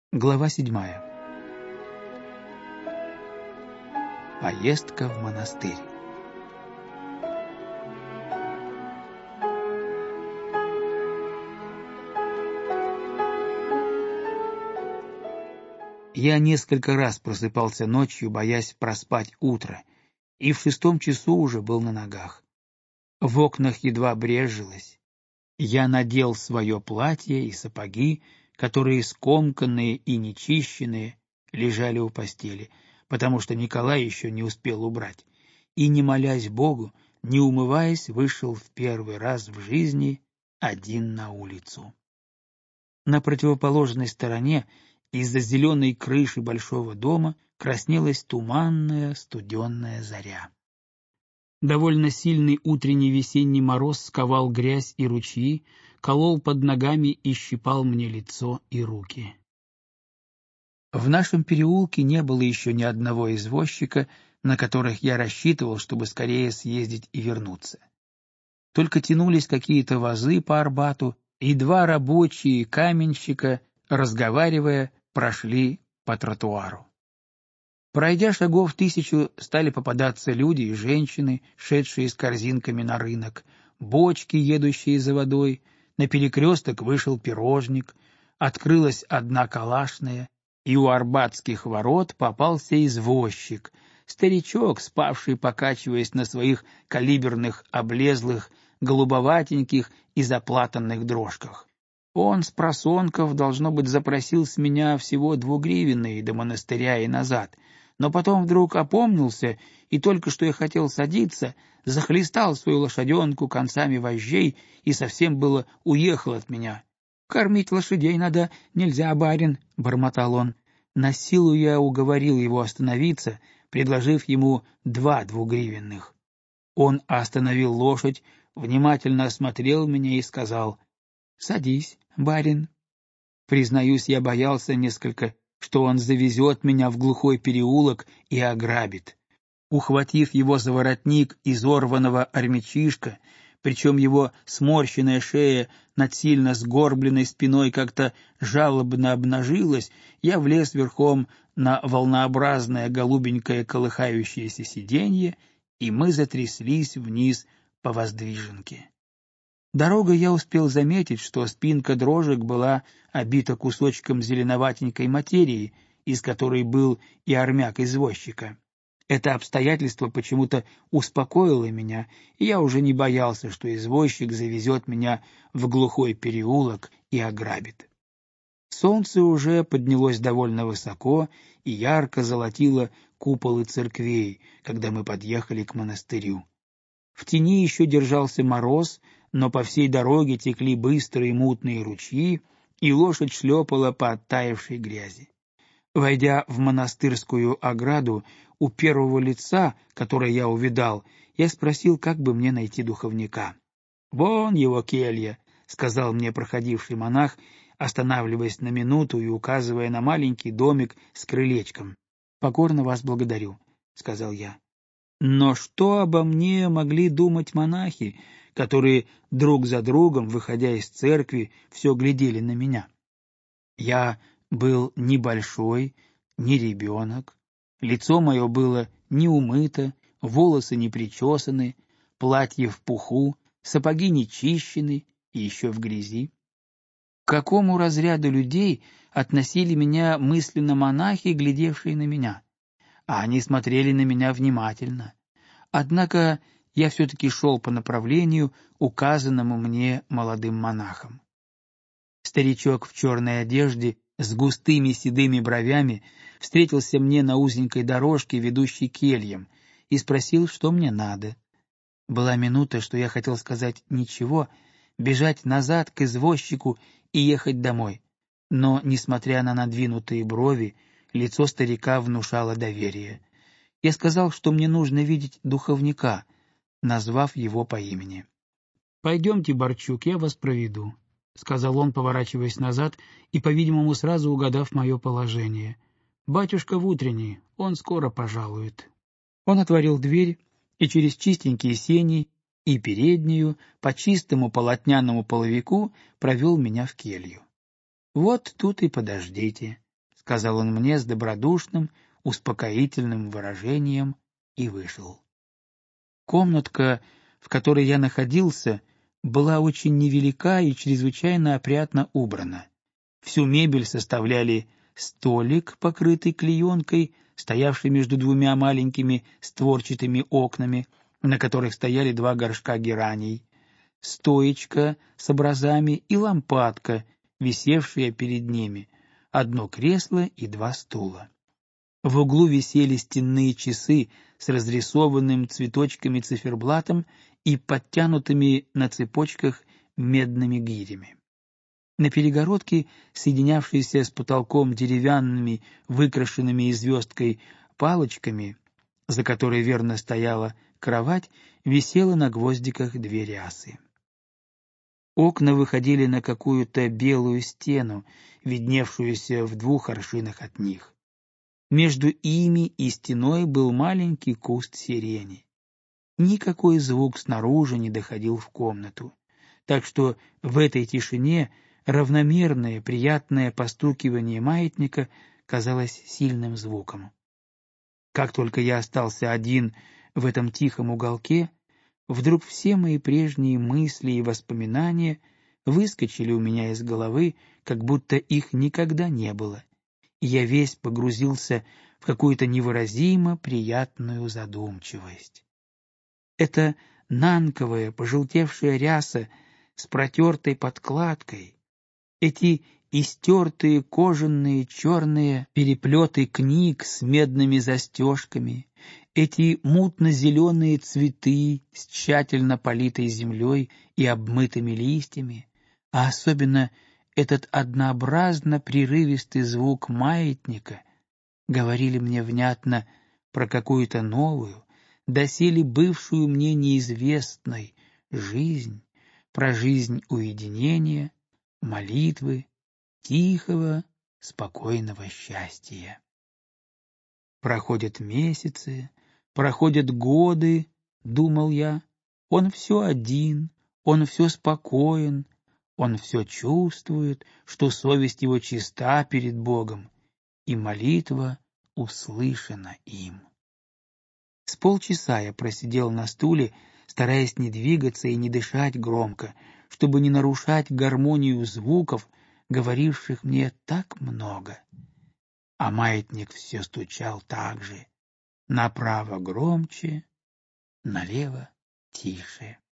Глава 7. Поездка в монастырь. Я несколько раз просыпался ночью, боясь проспать утро, и в 6 часу уже был на ногах. В окнах едва брежилось. Я надел свое платье и сапоги, которые скомканные и нечищенные лежали у постели, потому что Николай еще не успел убрать, и, не молясь Богу, не умываясь, вышел в первый раз в жизни один на улицу. На противоположной стороне из-за зеленой крыши большого дома краснелась туманная студенная заря. Довольно сильный утренний весенний мороз сковал грязь и ручьи, колол под ногами и щипал мне лицо и руки. В нашем переулке не было еще ни одного извозчика, на которых я рассчитывал, чтобы скорее съездить и вернуться. Только тянулись какие-то возы по Арбату, и два рабочие каменщика, разговаривая, прошли по тротуару. Пройдя шагов 1000, стали попадаться люди и женщины, шедшие с корзинками на рынок, бочки, едущие за водой, на перекресток вышел пирожник, открылась одна калашная, и у арбатских ворот попался извозчик, старичок, спавший, покачиваясь на своих калиберных, облезлых, голубоватеньких и заплатанных дрожках. Он с просонков, должно быть, запросил с меня всего 2 гривенные до монастыря и назад, но потом вдруг опомнился, и только что я хотел садиться, захлестал свою лошаденку концами вожжей и совсем было уехал от меня. «Кормить лошадей надо, нельзя, барин», — бормотал он. Насилу я уговорил его остановиться, предложив ему 2 двугривенных. Он остановил лошадь, внимательно осмотрел меня и сказал: «Садись, барин». Признаюсь, я боялся несколько, что он завезет меня в глухой переулок и ограбит. Ухватив его за воротник изорванного армячишка, причем его сморщенная шея над сильно сгорбленной спиной как-то жалобно обнажилась, я влез верхом на волнообразное голубенькое колыхающееся сиденье, и мы затряслись вниз по воздвиженке. Дорогой я успел заметить, что спинка дрожек была обита кусочком зеленоватенькой материи, из которой был и армяк извозчика. Это обстоятельство почему-то успокоило меня, и я уже не боялся, что извозчик завезет меня в глухой переулок и ограбит. Солнце уже поднялось довольно высоко и ярко золотило куполы церквей, когда мы подъехали к монастырю. В тени еще держался мороз, но по всей дороге текли быстрые мутные ручьи, и лошадь шлепала по оттаившей грязи. Войдя в монастырскую ограду, у первого лица, которое я увидал, я спросил, как бы мне найти духовника. «Вон его келья», — сказал мне проходивший монах, останавливаясь на минуту и указывая на маленький домик с крылечком. «Покорно вас благодарю», — сказал я. Но что обо мне могли думать монахи, которые друг за другом, выходя из церкви, все глядели на меня? Я был ни большой, ни ребенок, лицо мое было не умыто, волосы не причесаны, платье в пуху, сапоги не чищены и еще в грязи. К какому разряду людей относили меня мысленно монахи, глядевшие на меня? А они смотрели на меня внимательно. Однако я все-таки шел по направлению, указанному мне молодым монахом. Старичок в черной одежде с густыми седыми бровями встретился мне на узенькой дорожке, ведущей к кельям, и спросил, что мне надо. Была минута, что я хотел сказать «ничего», бежать назад к извозчику и ехать домой. Но, несмотря на надвинутые брови, лицо старика внушало доверие. Я сказал, что мне нужно видеть духовника, назвав его по имени. «Пойдемте, Борчук, я вас проведу», — сказал он, поворачиваясь назад и, по-видимому, сразу угадав мое положение. «Батюшка в утренней, он скоро пожалует». Он отворил дверь и через чистенькие сени и переднюю по чистому полотняному половику провел меня в келью. «Вот тут и подождите», сказал он мне с добродушным, успокоительным выражением и вышел. Комнатка, в которой я находился, была очень невелика и чрезвычайно опрятно убрана. Всю мебель составляли столик, покрытый клеенкой, стоявший между двумя маленькими створчатыми окнами, на которых стояли два горшка гераний, стоечка с образами и лампадка, висевшая перед ними, одно кресло и два стула. В углу висели стенные часы с разрисованным цветочками циферблатом и подтянутыми на цепочках медными гирями. На перегородке, соединявшейся с потолком деревянными, выкрашенными звездкой палочками, за которой верно стояла кровать, висела на гвоздиках две рясы. Окна выходили на какую-то белую стену, видневшуюся в 2 аршинах от них. Между ими и стеной был маленький куст сирени. Никакой звук снаружи не доходил в комнату, так что в этой тишине равномерное приятное постукивание маятника казалось сильным звуком. Как только я остался один в этом тихом уголке, вдруг все мои прежние мысли и воспоминания выскочили у меня из головы, как будто их никогда не было, и я весь погрузился в какую-то невыразимо приятную задумчивость. Эта нанковая, пожелтевшая ряса с протертой подкладкой, эти истертые кожаные черные переплеты книг с медными застежками, эти мутно-зеленые цветы с тщательно политой землей и обмытыми листьями, а особенно этот однообразно прерывистый звук маятника говорили мне внятно про какую-то новую, доселе бывшую мне неизвестной жизнь, про жизнь уединения, молитвы, тихого, спокойного счастья. Проходят месяцы, проходят годы, думал я, он все один, он все спокоен, он все чувствует, что совесть его чиста перед Богом, и молитва услышана им. С полчаса я просидел на стуле, стараясь не двигаться и не дышать громко, чтобы не нарушать гармонию звуков, говоривших мне так много. А маятник все стучал так же, направо громче, налево тише.